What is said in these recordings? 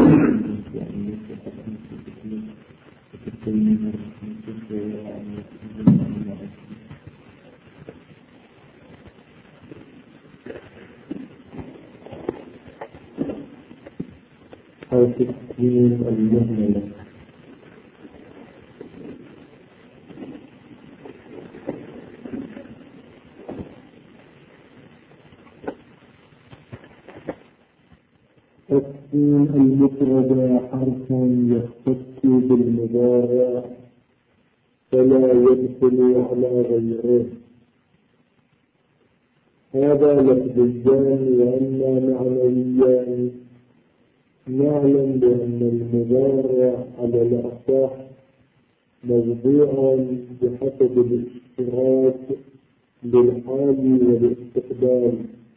أو تكوين المهملة. تكوين المفرد حرف يختص بالمضارع فلا يدخل على غيره. هذا لفظيان وأما معنويان. نعلم بأن المضارع على الأصح موضوع بحسب الاشتراك بالحال والاستقبال،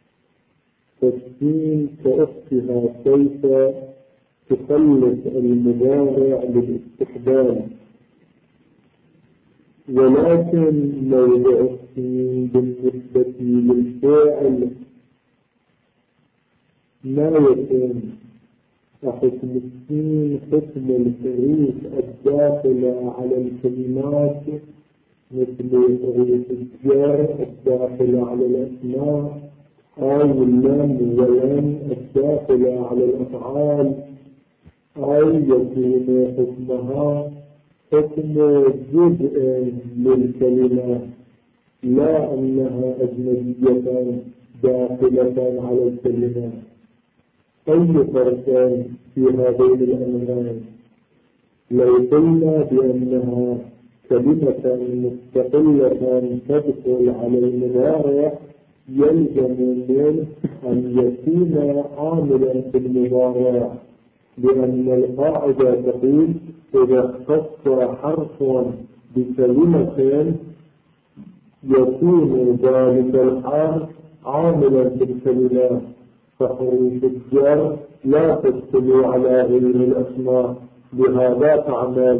فالسين كأختها كيف تخلص المضارع للاستقبال، ولكن موضع السين بالنسبة للفاعل ما يكون حكم السين حكم الحروف الداخلة على الكلمات مثل حروف الجر الداخلة على الأسماء أو اللام واللام الداخلة على الأفعال، أو يكون حكمها حكم جزء للكلمة لا أنها أجنبية داخلة على الكلمة. أي فرق في هذين الأمرين؟ لو قلنا بأنها كلمة مستقلة تدخل على المضارع يلزم منه أن يكون عاملا في المضارع، لأن القاعدة تقول إذا اختص حرف بكلمة يكون ذلك الحرف عاملا في الكلمات، فحروف الجر لا تدخل على غير الأسماء، بهذا تعمل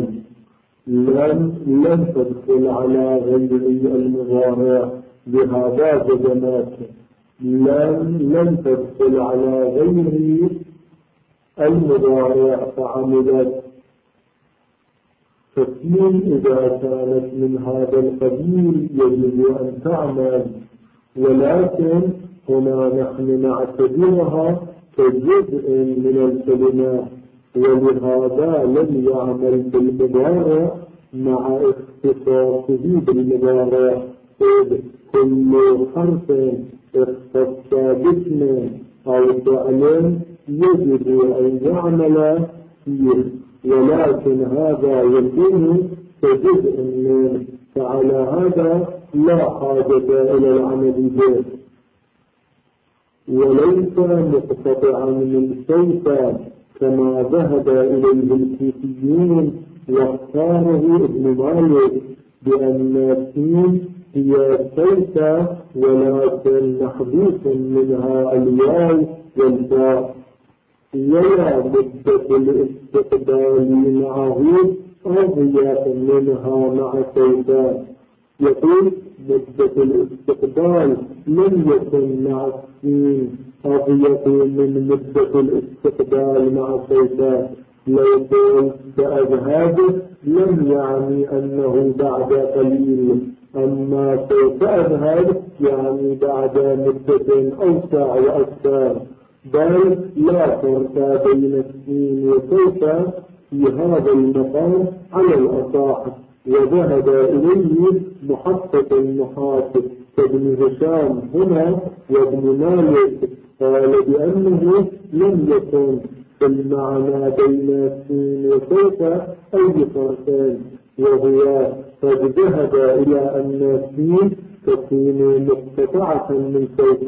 لن تدخل على غير المضارع، بهذا جزمات لن تدخل على غير المضارع فعملت. فالسين إذا كانت من هذا القبيل يجب أن تعمل، ولكن هنا نحن نعتبرها كجزء من الكلمات، ولهذا لم يعمل بالمضارع مع اختصاصه بالمضارع، إذ كل حرف اختص باسم أو فعل يجب أن يعمل فيه، ولكن هذا يكون كجزء منه، فعلى هذا لا حاجة إلى العمل به. وليس مقتطعا من سوف كما ذهب إليه الكوفيون واختاره ابن مالك بأن السين هي سوف ولكن محذوف منها الواو والفاء، ولا مدة الاستقبال معه أضيق منها مع سوف. يقول مدة الاستقبال لم يكن مع السين أضيق من مدة الاستقبال مع سوف. لو قلت سأذهب لم يعني أنه بعد قليل، أما سوف أذهب يعني بعد مدة أوسع وأكثر، بل لا فرق بين السين وسوف في هذا المقام على الأصح. وذهب إليه محقق النحاة كابن هشام هنا وابن مالك، قال بأنه لم يكن في المعنى بين السين وسوف أي فرق، وهو قد ذهب إلى أن السين تكون مقتطعة من سوف.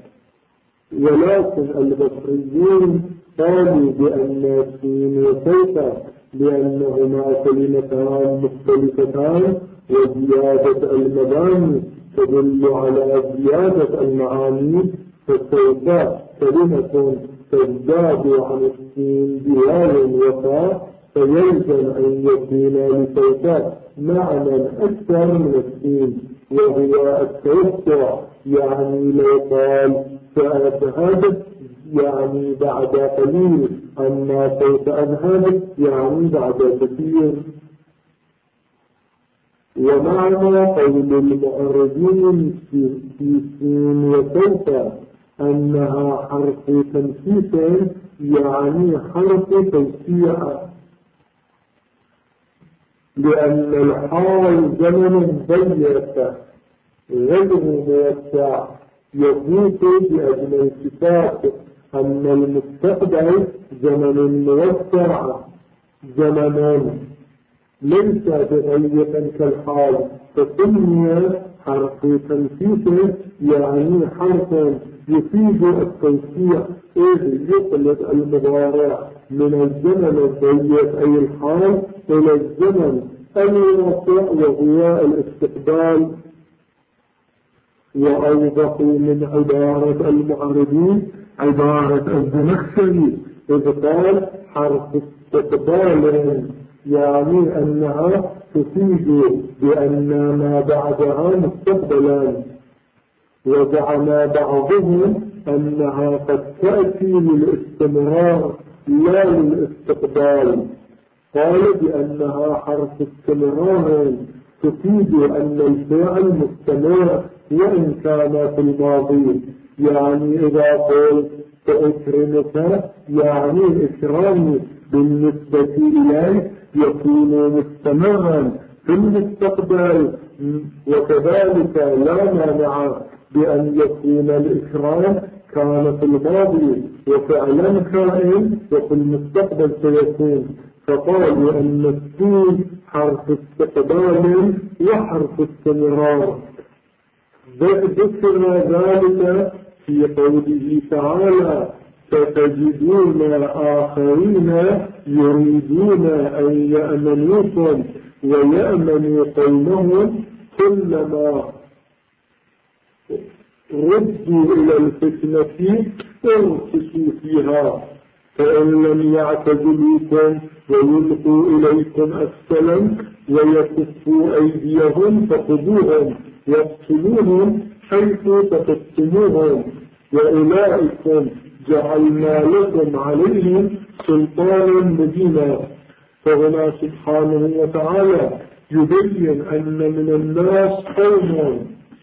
ولكن البصريون قالوا بأن السين وسوف لأنهما كلمتان مختلفتان، وزيادة المباني تدل على زيادة المعاني، فسوف كلمة تزداد عن السين بواو وفاء، فيلزم أن يكون لسوف معنى أكثر من السين، وهو التوسع. يعني لو قال سأذهب يعني بعد قليل، أما سوف أذهب يعني بعد كثير. ومعنى قول المعرضين في سين وسوف أنها حرف تنفيس يعني حرف توسيع، لأن الحال زمن ضيق غير موسع يفوت بأجل الصفات، أن المستقبل زمن موسع زمن ليس بضيق كالحال، فسمي حرف تنفيس يعني حرف يفيد التوسيع، إذ يقلب المضارع من الزمن الضيق أي الحال إلى الزمن الواسع وهو الاستقبال. وأوضحوا من عبارة المعرضين عبارة الزمخشري إذ قال حرف استقبال يعني أنها تفيد بأن ما بعدها مستقبلا، وزعم بعضهم أنها قد تأتي للاستمرار لا للاستقبال، قال بأنها حرف استمرار تفيد أن الفعل مستمر وإن كان في الماضي، يعني إذا قلت سأكرمك يعني إكرامي بالنسبة إليك يكون مستمرا في المستقبل، وكذلك لا مانع بأن يكون الإكرام كان في الماضي وفعلا كائن وفي المستقبل سيكون. فقالوا أن السين حرف استقبال وحرف استمرار. ذكر ذلك في قوله تعالى ستجدون آخرين يريدون أن يأمنوكم ويأمنوا قومهم كلما ردوا إلى الفتنة اركسوا فيها، فإن لم يعتزلوكم ويلقوا إليكم السلام ويكفوا أيديهم فخذوهم واقتلوهم حيث تقتلوهم وأولئكم جعلنا لكم عليهم سلطانا مبينا. فهنا سبحانه وتعالى يبين أن من الناس قوم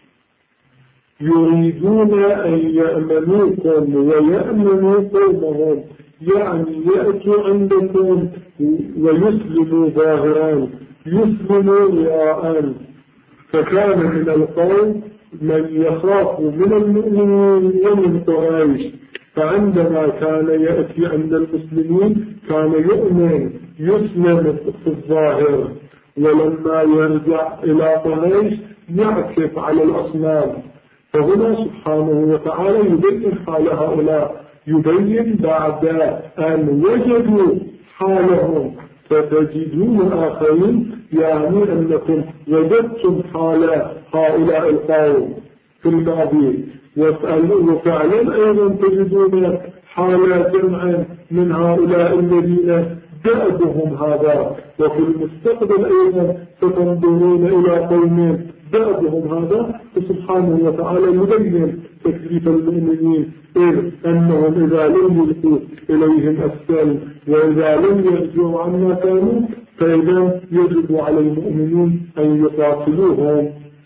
يريدون أن يأمنوكم ويأمنوا قومهم، يعني يأتوا عندكم ويسلموا ظاهرا يسلموا رياء. فكان من القوم من يخاف من المؤمنين ومن قريش، فعندما كان يأتي عند المسلمين كان يؤمن يسلم في الظاهر، ولما يرجع إلى قريش يعكف على الأصنام. فهنا سبحانه وتعالى يبين حال هؤلاء، يبين بعد أن وجدوا حالهم فتجدون آخرين، يعني أنكم وجدتم حال هؤلاء القوم في الماضي، وفعلا أيضا تجدون حال جمع من هؤلاء الذين دأبهم هذا، وفي المستقبل أيضا ستنظرون إلى قوم دأبهم هذا. فسبحانه وتعالى يبين تكليف المؤمنين إذ أنهم إذا لم يلقوا إليهم السلم وإذا لم يرجعوا عما كانوا فإذا يجب على المؤمنين أن يقاتلوهم.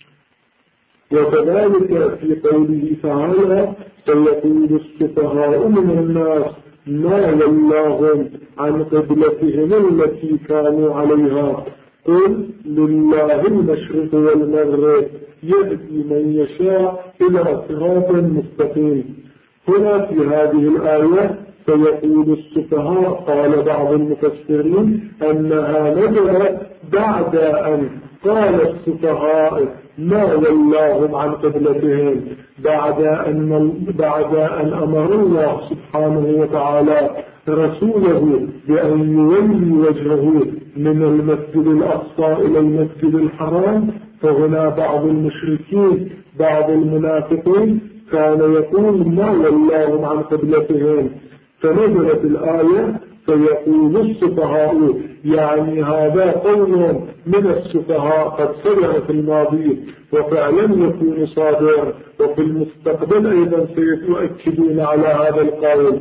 وكذلك في قوله تعالى سيقول السفهاء من الناس ما ولاهم عن قبلتهم التي كانوا عليها قل لله المشرق والمغرب يهدي من يشاء إلى صراط مستقيم. هنا في هذه الآية سيقول السفهاء، قال بعض المفسرين أنها نزلت بعد أن قال السفهاء ما ولاهم عن قبلتهم، بعد أن أمر الله سبحانه وتعالى رسوله بأن يولي وجهه من المسجد الأقصى إلى المسجد الحرام. فهنا بعض المشركين بعض المنافقين كان يقول ما ولاهم عن قبلتهم، فنزلت الآية فيقول السفهاء يعني هذا قول من السفهاء قد صدر في الماضي وفعلا يكون صادر، وفي المستقبل أيضا سيؤكدون على هذا القول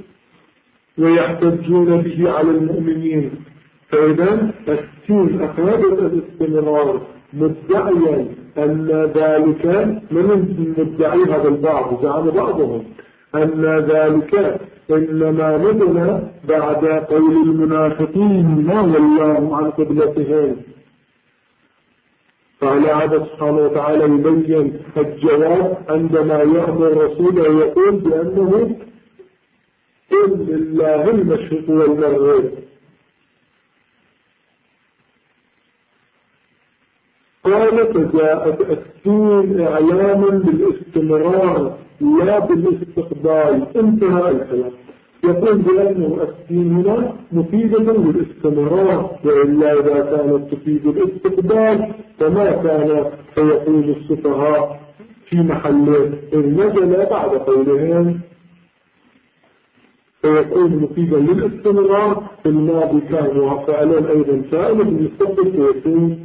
ويحتجون به على المؤمنين. فإذا السين أخذت الاستمرار مدعيا أن ذلك من مدعي هذا البعض، زعم بعضهم أن ذلك إنما نزل بعد قول المنافقين ما ولاهم عن قبلتهم. فعلى هذا سبحانه وتعالى يبين الجواب عندما يأمر رسوله يقول بأنه قل لله المشرق والمغرب. قال فجاءت السين إعلاما بالاستمرار لا بالاستقبال. انتهى الكلام. يقول بأنه السين هنا مفيدة للاستمرار، وإلا إذا كانت تفيد الاستقبال فما كان فيقول السفهاء في محله إذ نزل بعد قولهم، فيكون مفيدا للاستمرار. في الماضي كان وفعلا أيضا سائل بالمستقبل فيكون.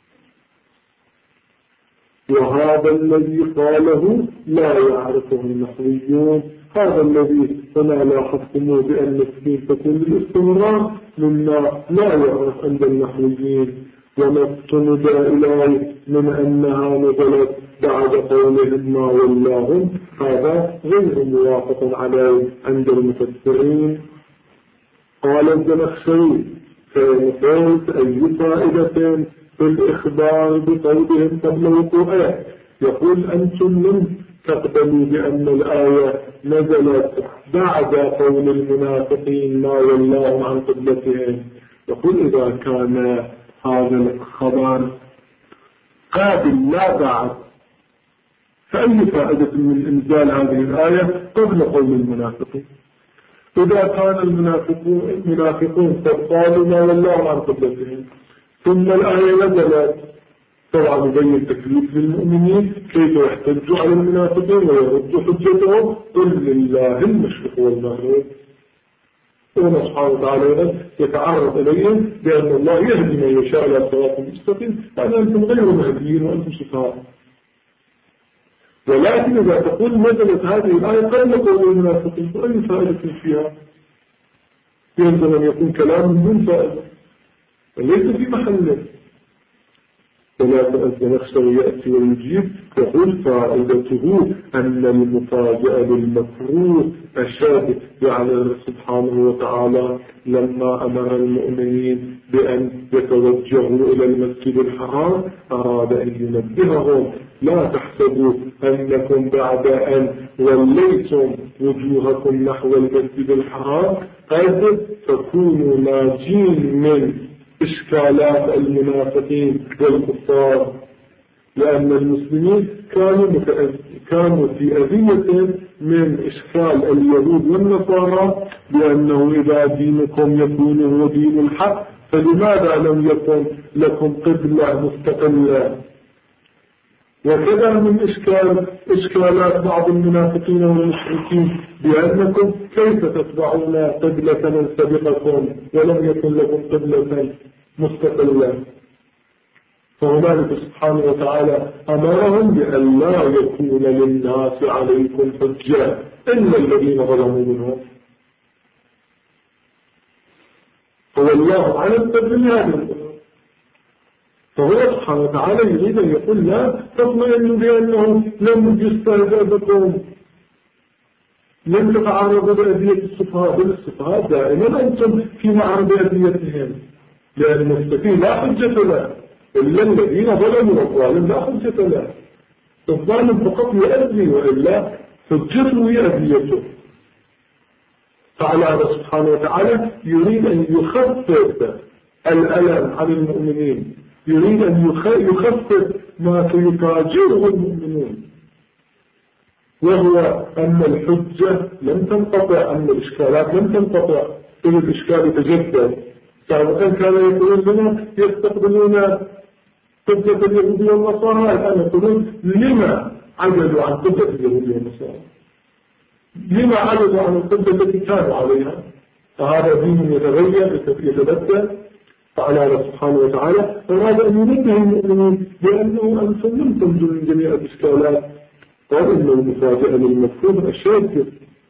وهذا الذي قاله لا يعرفه النحويون، هذا الذي هنا لاحظتموه بأن السين تكون للاستمرار مما لا يعرف عند النحويين، وما استند إليه من أنها نزلت بعد قولهم ما ولاهم هذا غير موافق عليه عند المفسرين. قال الزمخشري فإن قلت أي فائدة في الإخبار بقولهم قبل وقوعه، يقول أنتم من تقبلوا بأن الآية نزلت بعد قول المنافقين ما ولاهم عن قبلتهم. يقول إذا كان هذا الخبر قابل لا بعد فأي فائدة من إنزال هذه الآية قبل قول المنافقين؟ إذا كان المنافقون قد قالوا ما ولاهم عن قبلتهم ثم الآية نزلت، طبعا يبين تكليف للمؤمنين كيف يحتجوا على المنافقين ويردوا حجتهم قل لله المشرق والمغرب. الله سبحانه وتعالى يتعرض إليهم بأن الله يهدي من يشاء إلى صراط مستقيم، يعني أنتم غير مهديين وأنتم سفهاء. ولكن إذا تقول نزلت هذه الآية قبل قول المنافقين فأي فائدة فيها؟ يلزم أن يكون كلام من فائدة وليس في محله. ولكن الزمخشري يأتي ويجيب يقول فائدته أن المفاجأة للمكروه أشد، يعني سبحانه وتعالى لما أمر المؤمنين بأن يتوجهوا إلى المسجد الحرام أراد أن ينبههم لا تحسبوا أنكم بعد أن وليتم وجوهكم نحو المسجد الحرام قد تكونوا ناجين من إشكالات المنافقين والكفار، لأن المسلمين كانوا في أذية من إشكال اليهود والنصارى بأنه إذا دينكم يكون هو دين الحق فلماذا لم يكن لكم قبلة مستقلة؟ وكذا من إشكالات بعض المنافقين والمشركين بأنكم كيف تتبعون قبلة من سبقكم ولم يكن لكم قبلة مستقلة. فهنالك سبحانه وتعالى أمرهم بأن لا يكون للناس عليكم حجة إلا الذين ظلموا منهم. فوالله على التبليغ هذه الأمور. فهو سبحانه وتعالى يريد أن يقول لا تطمئنوا بأنه لم يستهزأ بكم، لم تتعرضوا بأذية السفهاء، بل السفهاء دائما أنتم في معرض أذيتهم، لأن المستفي لا حجة له إلا الذين ظلموا، والظالم لا حجة له. الظالم فقط يؤذي وإلا حجته هي أذيته. فعلى هذا سبحانه وتعالى يريد أن يخفف الألم عن المؤمنين، يريد أن يخفف ما سيفاجئه المؤمنون، وهو أن الحجة لم تنقطع، أن الإشكالات لم تنقطع، إذ الإشكال يتجدد. سابقا كان يقولون لنا يستقبلون قبلة اليهود والنصارى، الآن يقولون لما عجلوا عن قبلة اليهود والنصارى؟ لما عجلوا عن القبلة التي كانوا عليها؟ فهذا دين يتغير يتبدل، فعلى سبحانه وتعالى أراد أن ينبه المؤمنين بأنه أنتم لم تنجوا من جميع الإشكالات، وإن المفاجأة للمفهوم أشد،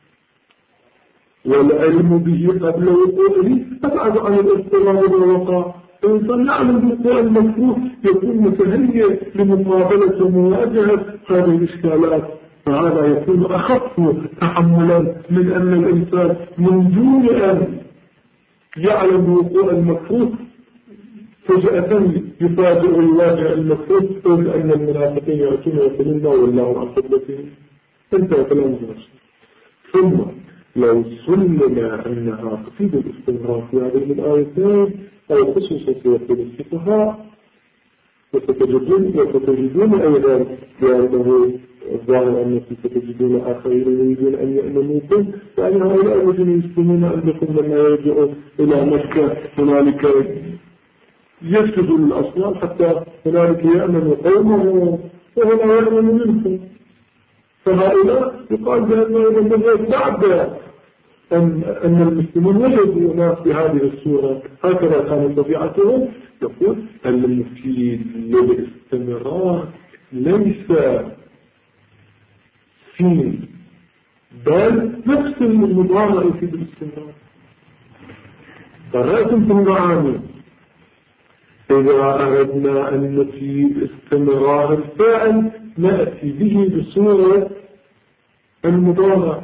والعلم به قبل وقوعه أبعد عن الاضطراب والوقع. الإنسان يعلم بوقوع المفروض يكون متهيئ لمقابلة ومواجهة هذه الإشكالات، فهذا يكون أخف تحملا من أن الإنسان من دون أن يعلم بوقوع المفروض فجأة يفاجئ الواقع المفروض، قل أن المنافقين يأتون ويقولون لا والله عن قبلتهم. انتهى كلام الرسول. ثم لو سلم أنها تفيد الاستمرار في هذه الآيتين أو خصوصية الفقهاء، وستجدون أيضا بأنه الظاهر أنكم ستجدون آخرين يريدون أن يأمنوكم، فأن هؤلاء الذين يسلمون أنكم لما يرجعوا إلى مكة هنالك يسجدوا للأصنام حتى هنالك يأمنوا قومه وهو لا يأمن منكم. فهؤلاء يقال بأنه بعد أن المسلمون وجدوا ناس بهذه الصورة هكذا كانت طبيعتهم، يقول المفيد للاستمرار ليس في بل نفس المضارع يفيد الاستمرار. قرأتم في المعاني إذا أردنا أن نفيد استمرار الفعل نأتي به بصورة المضارع.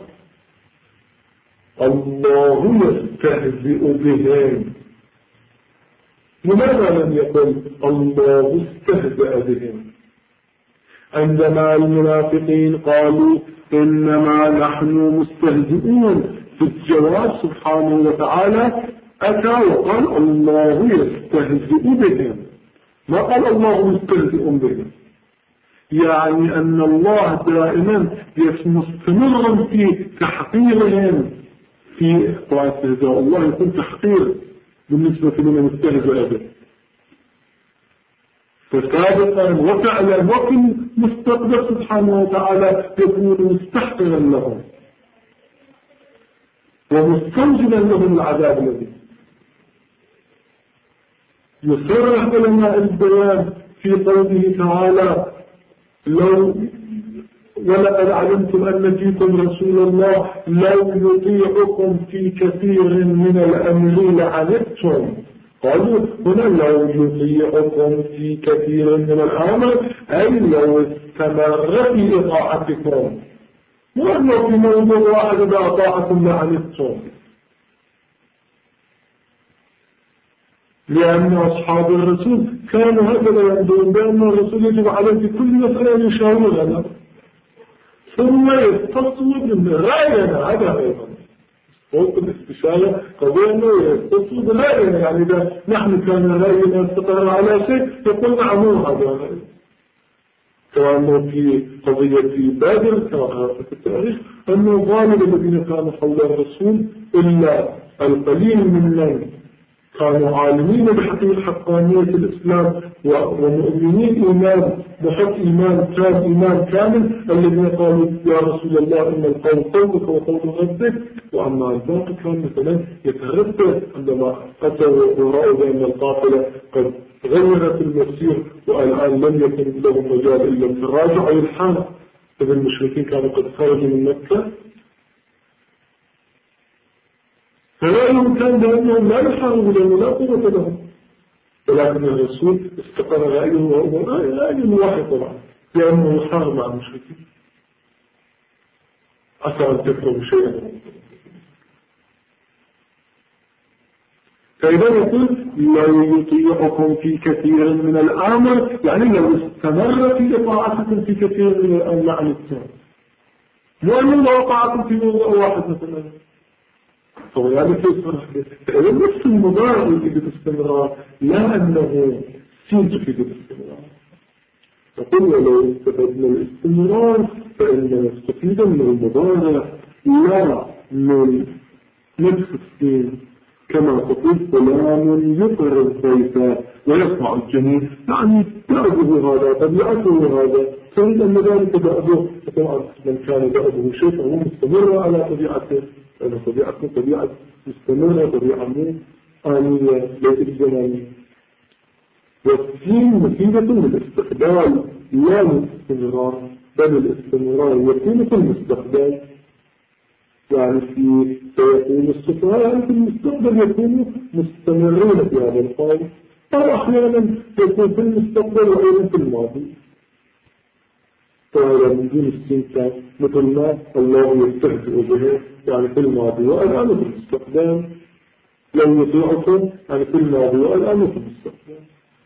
الله يستهزئ بهم. لماذا لم يقل الله استهزأ بهم؟ عندما المنافقين قالوا إنما نحن مستهزئون، في الجواب سبحانه وتعالى أتى وقال الله يستهزئ بهم، ما قال الله مستهزئ بهم. يعني أن الله دائما مستمر في تحقيرهم، في استهزاء الله يكون تحقير بالنسبة لمن مستهزئ به، فسابقا وفعلا وفي المستقبل سبحانه وتعالى يكون مستحقرا لهم ومستوجبا لهم العذاب الذي يصرح علماء البيان في قوله تعالى ولقد علمتم أن فيكم رسول الله لو يطيعكم في كثير من الأمر لعنتم. قالوا هنا لو يطيعكم في كثير من الأمر أي لو استمر في إطاعتكم، وأنه في موضوع واحد إذا أطاعكم لعنتم، لأن أصحاب الرسول كانوا هكذا ينظرون بأن الرسول يجب عليه في كل مسألة يشاورنا ثم يستصوب من رأينا. هذا أيضا فوق الاستشارة قضية أنه يستصوب رأينا، يعني إذا نحن كان رأينا استقر على شيء يقول نعمل هذا رأي. كما في قضية بدر كما في التاريخ أنه غالب الذين كانوا حول الرسول إلا القليل من كانوا عالمين بحقيقة حقانية الإسلام ومؤمنين إيمان بحق إيمان كامل الذين قالوا يا رسول الله إن القول قولك وقول ربك، وأما الباقي كان مثلا يتردد عندما أتوا ورأوا بأن القافلة قد غيرت المسير والآن لم يكن لهم مجال إلا التراجع أي الحال، إذا المشركين كانوا قد خرجوا من مكة، فرأيهم كان بأنهم لا يحاربون ولا قوة لهم، ولكن الرسول استقر رأيه وهو رأيه واحد طبعا لأنه يحارب مع المشركين. عسى أن تكرهوا شيئا، فإذا يقول لو يطيعكم في كثير من الأمر يعني لو استمر في إطاعتكم في كثير من الأمر عنتم، لأنه لو أطاعكم في موضوع واحد مثلا هو يعني كيف فإذا نفس المضارع يفيد الاستمرار لا أنه سين تفيد الاستمرار. نقول ولو استفدنا الاستمرار فإننا نستفيد من المضارع لا من نفس السين، كما تقول فلان يقر الضيف ويسمع الجميل، يعني دأبه هذا طبيعته هذا، فإن أن ذلك دأبه، طبعا من كان دأبه شيء فهو مستمر على طبيعته، لأن طبيعته طبيعة مستمرة، طبيعة مو آنية ليست زمانية. والسين مفيدة للاستقبال لا للاستمرار، بل الاستمرار يكون في المستقبل، يعني سيكون السفهاء يعني في المستقبل يكونوا مستمرين في هذا القول، أو أحيانا يكون في المستقبل وأيضا في الماضي. فهذا من دون السين مثل ما الله يستهزئ به يعني في الماضي والآن في المستقبل، لو يطيعكم يعني في الماضي والآن في المستقبل.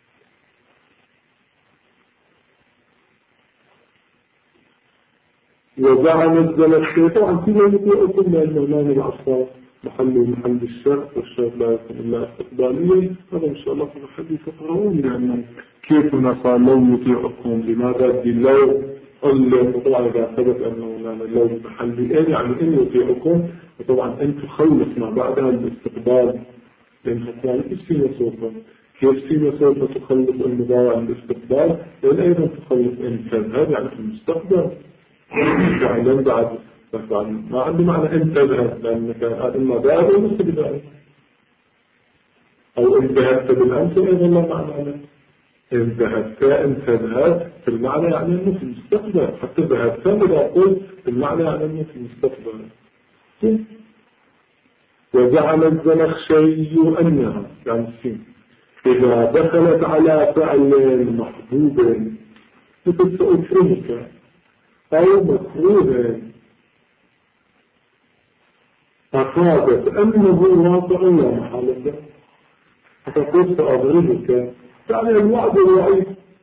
وزعم الزمخشري طبعا كما يطيعكم لأنه لا العصا محل الشرق والشرق لا يكون إلا استقباليا. هذا إن شاء الله في الحديث تقرؤون يعني كيف قال لو يطيعكم لماذا لو طبعا إذا ثبت أنه لو محلي يعني إن يطيعكم، وطبعا أن تخلص ما بعدها الاستقبال، لأنها قال إيش سوف كيف سوف تخلص المضارع عن الاستقبال، لأن أيضا تخلص إن تذهب يعني في المستقبل يعني بعد ما عندي معنى أن تذهب لأنك إما ذهب أو مستقبل، أو إن ذهبت بالأمس أيضا لا معنى له. إن ذهبت إن تذهب في المعنى يعني أنه في المستقبل، حتى ذهبت إذا قلت في المعنى يعني أنه في المستقبل. وجعل الزمخشري أنها يعني السين إذا دخلت على فعل محبوب مثل سأكرمك أو مكروه أفادت أنه واقع لا محالة، فتقول سأضربك يعني الوعد الوعيد.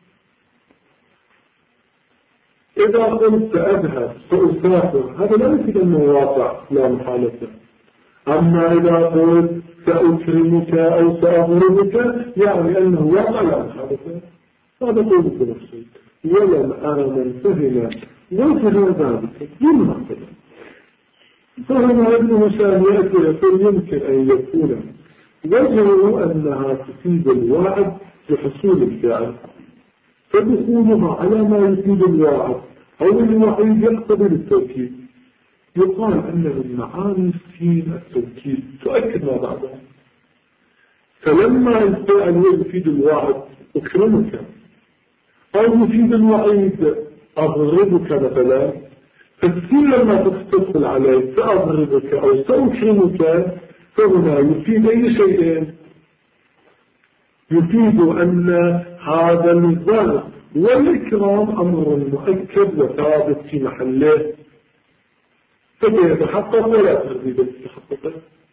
إذا قلت سأذهب سأسافر هذا لا يمكن أنه واقع لا محالة. أما إذا قلت سأكرمك أو سأضربك يعني أنه واقع لا محالة. هذا قول الزمخشري. ولم أرى من فهم وجه ذلك يمنع فهم ابن هشام يأتي يقول يمكن أن يكون وجهه أنها تفيد الوعد بحصول الفعل، فدخولها على ما يفيد الوعد أو الوعيد يقتضي التوكيد. يقال أن من معاني السين التوكيد تؤكد ما بعدها، فلما الفعل يفيد الوعد أكرمك أو يفيد الوعيد أضربك مثلا، فالسين لما تدخل عليه سأضربك أو سأكرمك فهنا يفيد أي شيء، يفيد أن هذا الضرب والإكرام أمر مؤكد وثابت في محله، فسيتحقق ولا ترديد يتحقق.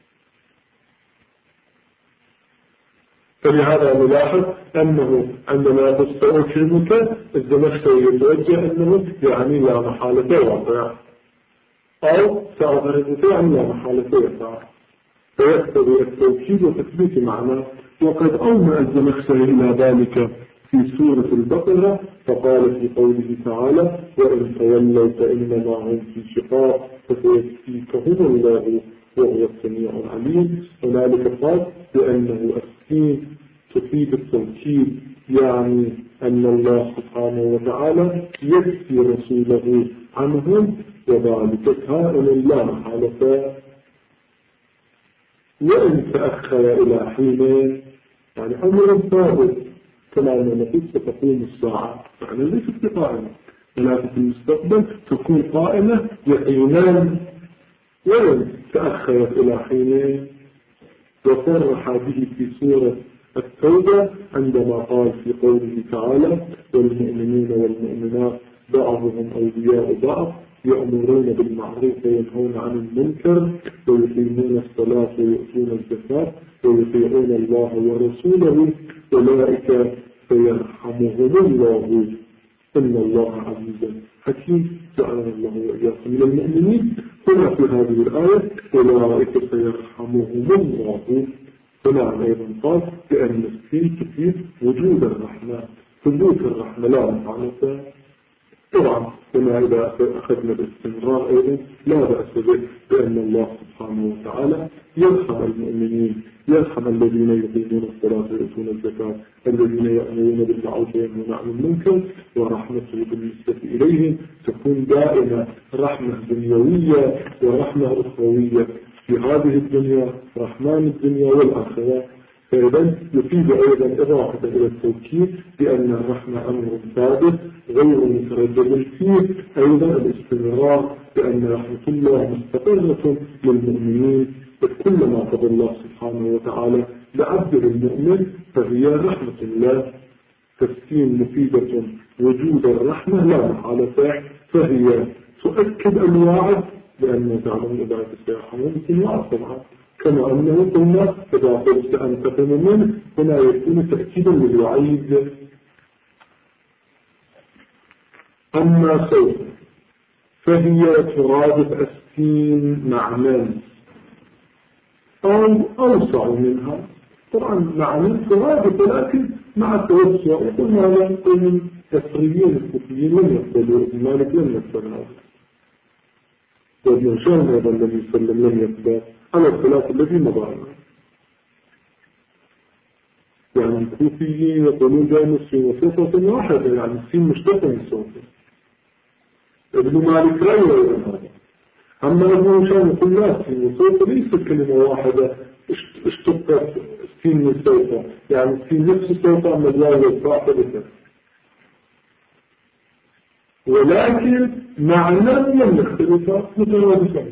فلهذا نلاحظ أنه عندما تستأكرمك الزمخشري يتوجه أنه يعني لا محالة واقع، أو سأضربك يعني لا محالة يقع، فيقتضي التوكيد وتثبيت معناه. وقد أومأ الزمخشري إلى ذلك في سورة البقرة فقال في قوله تعالى وإن تولوا فإنما هم في شقاق فسيكفيكهم الله وهو السميع العليم. هنالك قال بأنه السين تفيد التوكيد، يعني أن الله سبحانه وتعالى يكفي رسوله عنهم وذلك كائن لا محالة. وإن تأخر إلى حين يعني أمر ثابت كما أن نقول ستقوم الساعة، يعني ليست بقائمة ولكن في المستقبل تكون قائمة يقينا. وإن تأخرت إلى حين وصرح به في سورة التوبة عندما قال في قوله تعالى والمؤمنين والمؤمنات بعضهم أولياء بعض يأمرون بالمعروف وينهون عن المنكر ويقيمون الصلاة ويؤتون الزكاة ويطيعون الله ورسوله أولئك سيرحمهم الله إن الله عزيز حكيم. جعلنا الله وإياكم من المؤمنين. هنا في هذه الآية أولئك سيرحمهم الله. هنا أيضا قال بأن السين تفيد وجود الرحمة، ثبوت الرحمة لا محالة. طبعا هنا إذا أخذنا باستمرار أيضا لا بأس به بأن الله سبحانه وتعالى يرحم المؤمنين، يرحم الذين يقيمون الصلاة ويؤتون الزكاة، الذين يأمرون بالمعروف وينهون عن المنكر، ورحمته بالنسبة إليهم تكون دائما رحمة دنيوية ورحمة أخروية في هذه الدنيا، رحمن الدنيا والآخرة. فإذا يفيد أيضا إضافة إلى التوكيد بأن الرحمة أمر ثابت غير متردد فيه. أيضا الاستمرار بأن رحمة الله مستقرة للمؤمنين، كل ما قضى الله سبحانه وتعالى لعبد المؤمن فهي رحمة الله. تسكين مفيدة وجود الرحمة لا محالة، فهي تؤكد الوعد لأنه تعلم إذا تستيحون الوعد طبعا، كما أنه قلنا إذا قلت أن تقوم منه هنا يكون تأكيدا للوعيد. أما سوف فهي ترادف السين مع من أو أوسع منها، طبعا معنى ترادف ولكن مع التوسع. يقول ما يقول الكسريين الكوفيين لم يقبلوا، مالك لم يقبل هذا، وابن هشام أيضا الذي يسلم لم يقبل على الخلاف الذي مضى. يعني الكوفيين يقولون جاء السين وصوفة واحدة، يعني السين مشتقة من صوفة. ابن مالك لا يقول هذا. أما ابن هشام يقول لا، السين وصوفة ليست كلمة واحدة اشتقت السين من صوفة، يعني السين نفس الصوفة مجال الصاحب بس، ولكن معنى لم يختلف مترادفا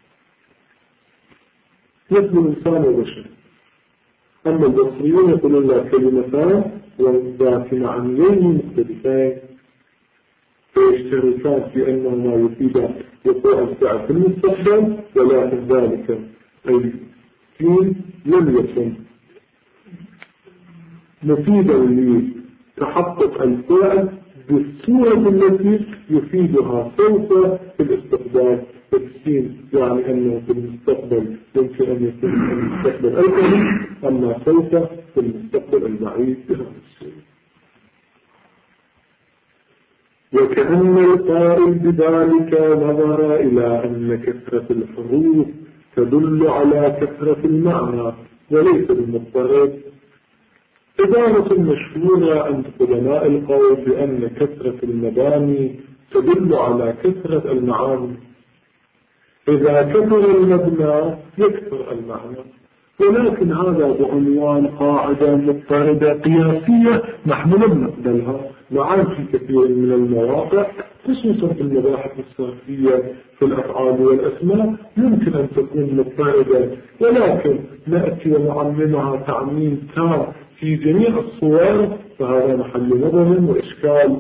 مثل الإنسان والبشر. أما البصريون يقولون لا كلمتان وذات معنيين مختلفين فيشتركان في أنهما يفيد وقوع الفعل في المستقبل، ولكن ذلك أي السين لم يكن مفيدا لتحقق الفعل بالصورة التي يفيدها سوف في الاستقبال. السين يعني أنه في المستقبل يمكن أن يكون في المستقبل القريب، أما سوف في المستقبل البعيد بهذا السين. وكأن القائل بذلك نظر إلى أن كثرة الحروف تدل على كثرة المعنى وليس بالمضطرد. عبارة مشهورة عند قدماء القول بأن كثرة المباني تدل على كثرة المعاني. إذا كثر المبنى يكثر المعنى، ولكن هذا بعنوان قاعدة مضطردة قياسية نحن لم نقبلها معا في كثير من المواقع، خصوصا في المباحث الصرفية في الأفعال والأسماء يمكن أن تكون مضطردة، ولكن نأتي ونعممها تعميم تام في جميع الصور، فهذا محل نظر وإشكال.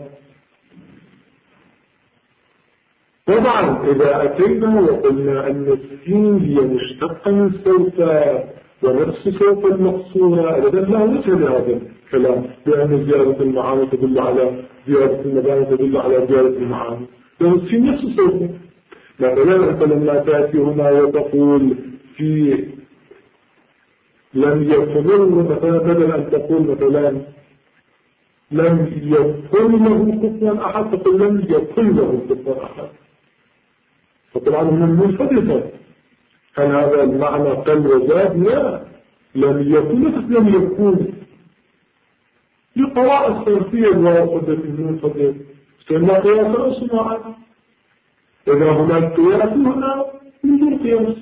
طبعا إذا أتينا وقلنا أن السين هي مشتقة من سوف ونفس سوف المقصورة، إذا لا وجه لهذا الكلام بأن زيادة المعاني تدل على زيادة المباني تدل على زيادة المعاني، لأن السين نفس سوف. مثلا أنت لما تأتي هنا وتقول في لم يكن مثلا، بدل أن تقول مثلا لم يكن له كفوا أحد تقول لم يكن له كفوا أحد، فطبعا من المنفذة هل هذا المعنى قل وزاد؟ لا، لم يكن لم يكون لقراءة الصرفية الواقعة المنفذة سيما قياسا صناعا. إذا هناك قياس هنا من دون قياس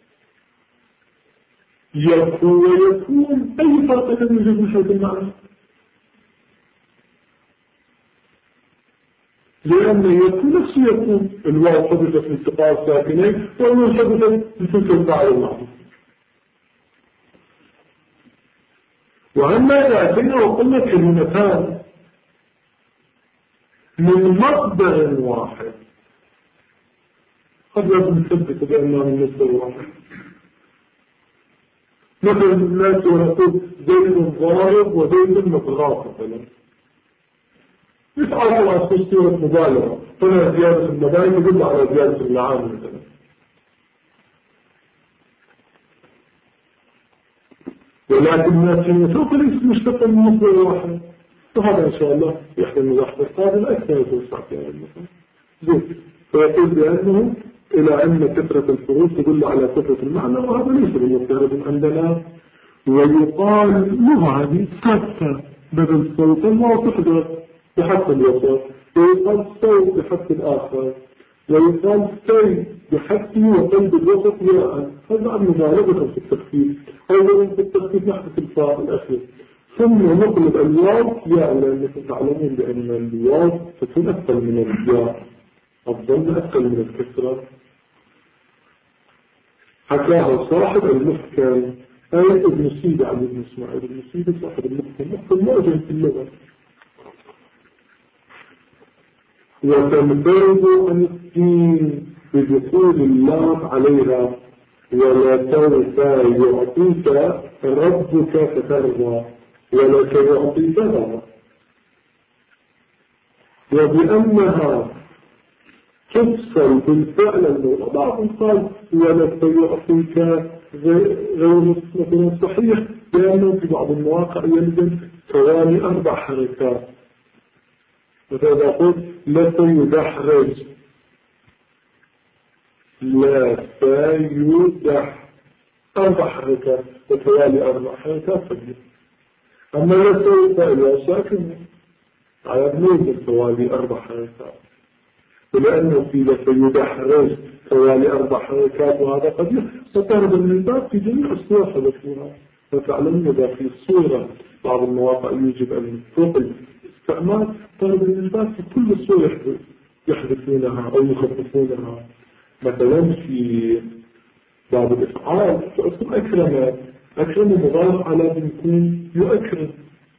يكون ويكون أي فرق لم يوجد من حيث المعنى، لأن يكون نفسه يكون الواو حدثت في التقاء الساكنين والنون حدثت في تلك الفاعل المعنى. وأما إذا أتينا وقلنا كلمتان من مصدر واحد قد لازم نثبت بأنها من مصدر واحد، مثل الناس ونقول زيد ضارب وزيد مضغاط مثلا، يتعرف على صورة مبالغة، هنا زيادة المباني يدل على زيادة المعاني مثلا. ولكن الناس سوف ليس مشتقا من مصدر واحد، وهذا إن شاء الله يحتمل المباحث القادمة أكثر يتوسع فيها المثلا. زين، فيقول بأنه إلى أن كثرة الحروف تدل على كثرة المعنى، وهذا ليس بمفترض عندنا. ويقال لغة هذه ثابتة بدل صوت ما تحدث بحث الوسط، ويقال صوت بحث الآخر، ويقال سي بحثه وقلب الوسط ياء، هذا مبالغة في التخفيف. أولا في التخفيف نحن في الاختصار الأخير. ثم نقلب الواو يا، لأنكم تعلمون بأن الواو تكون أكثر من الياء، الضم أكثر من الكسرة. حكاها صاحب المحكم أي ابن سيدة عن ابن اسماعيل. ابن سيدة صاحب المحكم معجم في اللغة. وتنفرد عن الدين بدخول اللام عليها، ولا سوف يعطيك ربك فترضى ولك يعطيك غضا. وبأنها تفصل بالفعل الموضوع. بعضهم قال ولك يعطيك غير مثلا صحيح، لأنه في بعض المواقع يلزم ثواني 4 حركات. مثلا يقول لا سيدحرج، لا سيدح 4 حركات وثواني 4 حركات فجأة. أما لا سيدحرج ساكن على بنوز الثواني 4 حركات، ولأنه في لا سيدحرج ثواني 4 حركات، وهذا قد ستضرب النبات في جميع الصور حدثوها. فتعلمون إذا في الصورة بعض المواقع يجب أن تقل استعمال ضرب النبات في كل الصور يحدثونها أو يخففونها. مثلا في بعض الإفعال تأثر أكرم مضاف على بنكون يؤكرم.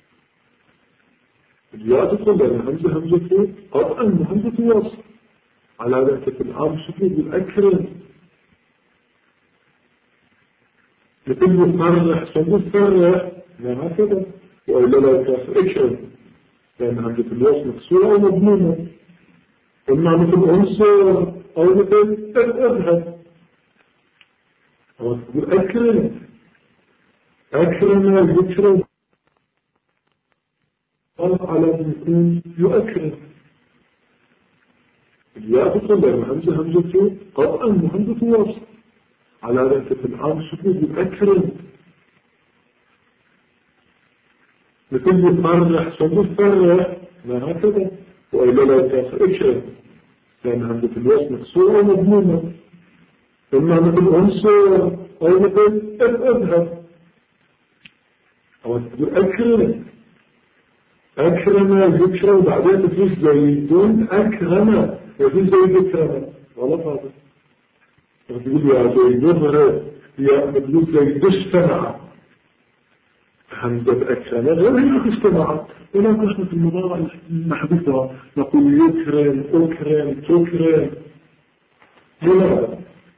الياء تدخل لأن همزة قطعا همزة وصف على ذلك في العام شكل بالأكرم. مثل يفرح صندوق فرح هكذا، وإلا لا يكافر أكرم لأن همزة الوصف مكسورة أو مضمومة. إما مثل عنصر أو مثل أذهب، أو تقول أكرم يكرم على بنكون يؤكرم. الياء تدخل لأن همزة قطعا همزة وصف على ذلك في العام شكل بالأكرم. مثل يفرح صندوق فرح هكذا، وإلا لا يكافر أكرم لأن همزة الوصف مكسورة ومضمومة. إما مثل عنصر أو مثل أذهب، أو تقول أكرم يكرم بعدين تفوز زيدون أكرم وفي زيد أكرم. غلط هذا. تقول يا زيدون يا تقول زيد اجتمع، همزة أكرم غير هي اجتمعت. ولا تشمل في المضارع المحدثة نقول يكرم أكرم تكرم. لماذا؟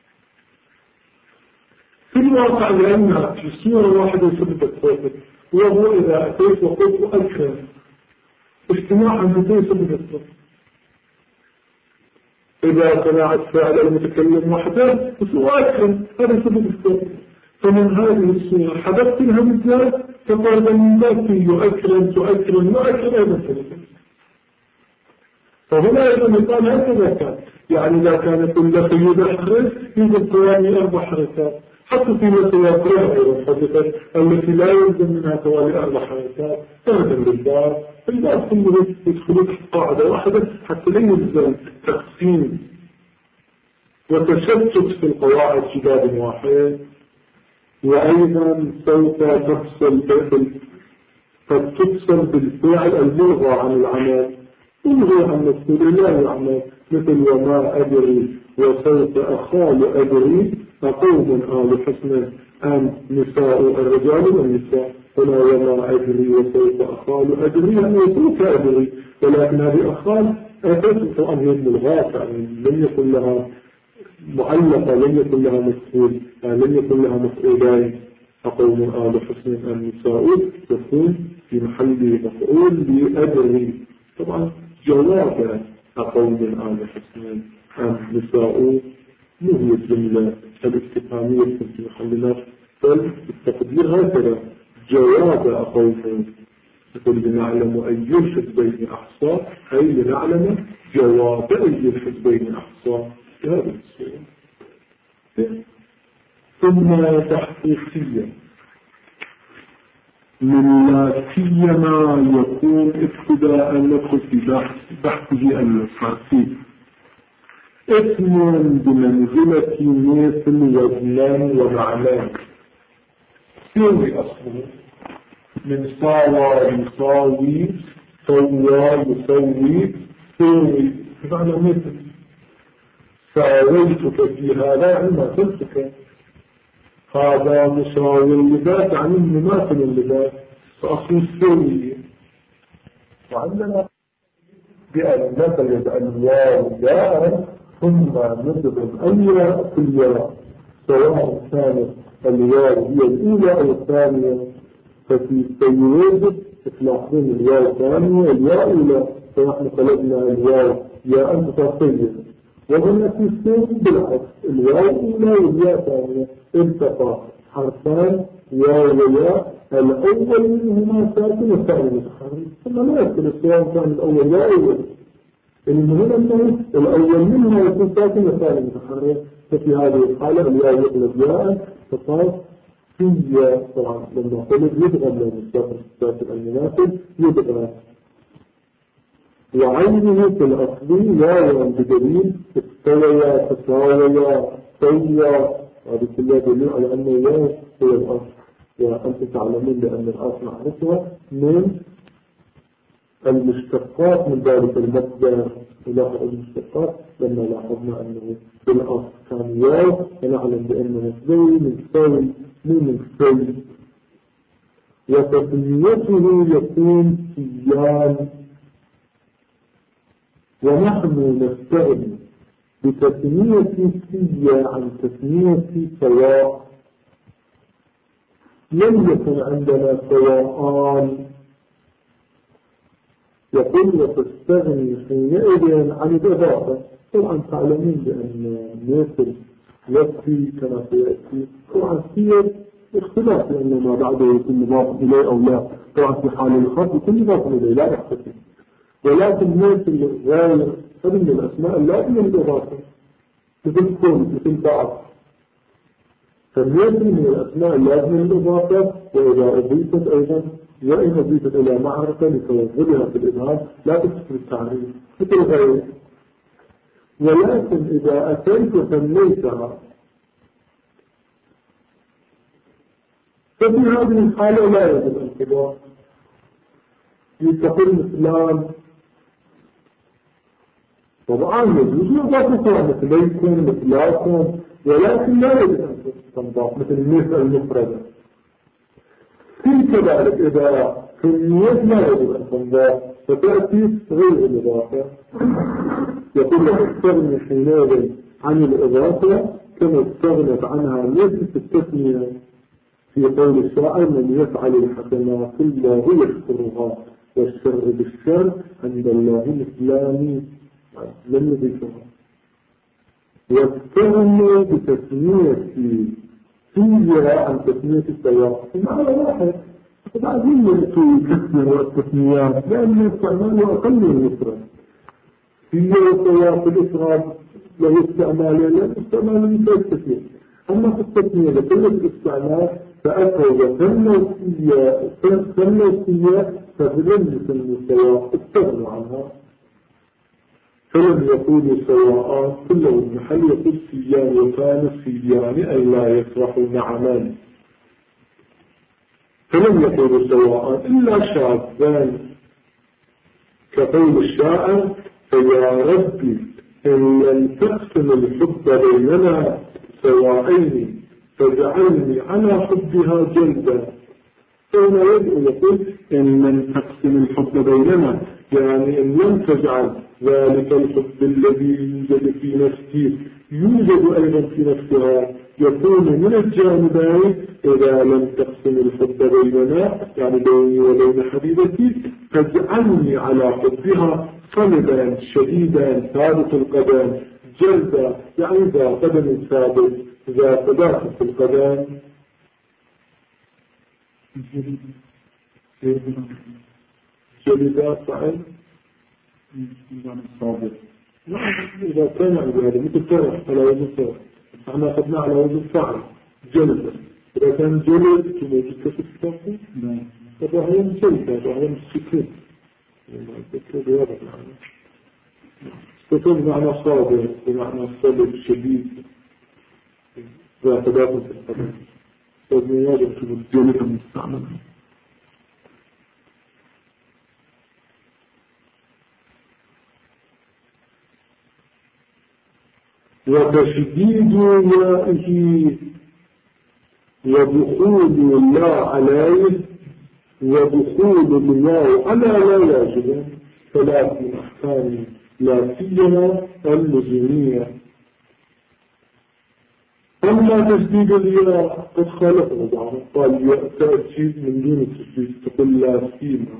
في الواقع لأنها في صورة واحدة ثبتت ثابت، وهو إذا أتيت وقلت أكرم اجتماع همزتين ثبتت ثابت. إذا سمعت فعل المتكلم وحده فهو أكرم، هذا ثبتت ثابت. فمن هذه الصورة حدثت الهمزات فقال من ذاتي يؤكرم تؤكرم وأكرم أيضا ثبتت. فهنا أيضا مثال هكذا كان، يعني إذا كانت اللفظ يدحرج يوجد ثواني 4 حركات، حتى في مسيات الحدثة التي لا يلزم منها توالي 4 حركات. ثالثا للباب الباب كله يدخلون في قاعدة واحدة حتى لا يلزم تقسيم وتشتت في القواعد في باب واحد. وأيضا سوف تفصل بالفعل الملغى عن العمل، يلغي عن المسؤول لا يعمل، مثل وما أدري وسوف أخال أدري فقوم آل حسن أم نساء الرجال والنساء. هنا وما أدري وسوف أخال أدري يعني وسوف أدري، ولكن هذه أخال أتت أن هي ملغاة، يعني لم يكن لها معلقة، لم يكن لها مسؤول، يعني لم يكن لها مسؤولين. فقوم آل حسن أم نساء تكون في محل مفعول بأدري. طبعا جواب أقوم آل حسن أم نساء مو هي الجملة الاستفهامية في محل نصب، بل التقدير هكذا جواب أقوم، يقول لنعلم أي الحزبين أحصى، أي لنعلم جواب أي الحزبين أحصى في هذا السؤال. ثم تحقيقية من لا سيما يكون ابتداء ندخل في بحثه الفارسي. اسم بمنزلة مثل وزنان ومعنى، سوي أصله من ساوى يساوي، سوى يسوي، سوي بمعنى مثل. ساويتك في هذا عندما تلتك، هذا مساوي اللباس عن المماثل اللباس فأصل سوي. وعندنا بأن نقلب الواو ياء ثم نضرب الياء في الياء، سواء كانت الواو هي الأولى أو الثانية. ففي سيد تلاحظون الواو الثانية الياء الأولى، فنحن قلبنا الواو ياء متصية. وهنا في السين بالعكس، الواو الأولى والياء الثانية التقى حرفان واو وياء، الأول منهما ساكن والثاني متحرك، ثم لا يختلف سواء كان الأول ياء أو المهم أنه الأول منها يكون ساكن والثاني متحرك. ففي هذه الحالة الواو يقلب ياء فصار في طبعا لما قلب يدغم للمستقبل الساكن المناسب يدغم. وعينه في الأصل واو بدليل استويا تساويا سوى، هذه كلها دليل على أن الواو هو الأصل. وأنتم تعلمون بأن الأصل نعرفها من المشتقات من ذلك المصدر. نلاحظ المشتقات لما لاحظنا أنه في الأصل كان واو، ونعلم بأنه مصدري من سوي مو من سوي. وتسميته يكون سيان، ونحن نستغني بتسمية سيا عن تسمية سواء. لم يكن عندنا سواءان. يقول وتستغني حينئذ عن الإضافة. طبعا تعلمين بأن مثل يكفي كما سيأتي طبعا فيه اختلاف، لأن ما بعده يكون مضاف إليه أو لا. طبعا في حال الخط يكون مضاف إليه لا يختلف، ولكن مثل غير فمن الأسماء اللازمة للإضافة مثل كون مثل بعض، فالمثل من الأسماء اللازمة للإضافة. وإذا أضيفت أيضا وإن أضيفت إلى معرفة لتوظلها في الإبهام لا تكسر التعريف مثل غير. ولكن إذا أتيت وسميتها ففي هذه الحالة لا يجب الانقضاء. يتقل مثلان طبعا يجوز إضافتها مثليكم مثلاكم، ولكن لا يجب أن تنضاف مثل المثل المفردة. كذلك إذا كميات لا يجب أن تنضاف فتأتي غير الإضافة. يقول لك استغني حينئذ عن الإضافة كما استغنت عنها مثل التسمية في قول الشاعر من يفعل الحسنات الله يشكرها والشر بالشر عند الله مثلان لم يضيفها. واستغنوا بتسمية سيئة عن تسمية السواء معنى واحد. بعدين يأتوا يكسروا التسميات لأن استعماله أقل من المفرد. سيئة وسواء في الإفراد له استعمال لأن استعماله مثل التسمية. أما في التسمية لكل الاستعمال فأتوا وسموا سيئة فبلن يسموا السواء استغنوا عنها. فلم يقولوا سواء كل المحل يقول سيان وكان سيان أي لا يفرحوا معنا. فلم يقولوا سواء إلا شاذان كقول الشاعر فيا ربي إن لم تقسم الحب بيننا سواءين فاجعلني على حبها جلدا. فهنا يدعو يقول إن لم تقسم الحب بيننا، يعني إن لم تجعل ذلك الحب الذي يوجد في نفسي يوجد أيضا في نفسها، يكون من الجانبين. إذا لم تقسم الحب بيننا يعني بيني وبين حبيبتي فاجعلني على حبها صلبا شديدا ثابت القدم جلدا، يعني ذا قدم ثابت ذا ثبات في القدم. جلدا فعل إذا كان هذا مثل فرح على وزن فرح، احنا أخذنا على وزن فعل جلد. إذا كان جلد كما يجب كسر الكافة فهي جلدة وهي السكين سكين بمعنى صابر بمعنى صابر شديد ذات ذات في القدم. فإذن يجب كما الجلد المستعمل. وتشديد يائه ودخول الله عليه ودخول الله على لا يجب ثلاث من أحكام لا سيما اللزومية. أما تشديد الياء قد خالفه بعض قال تأتي من دون التشديد تقول لا سيما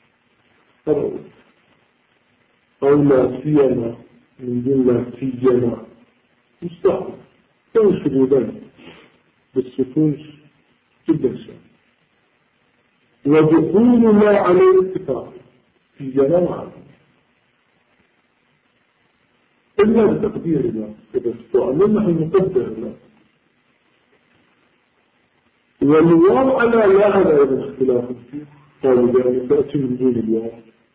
أو لا سيما من دون لا سيما مستحيل تنشد ذلك بالسكون جدا شيء. ودخول ما عليه اتفاق في جماعة إلا بتقدير الله إذا استعملنا المقدر الله والواو على لا هذا أيضا اختلاف فيه قالوا بأن تأتي من دون الواو.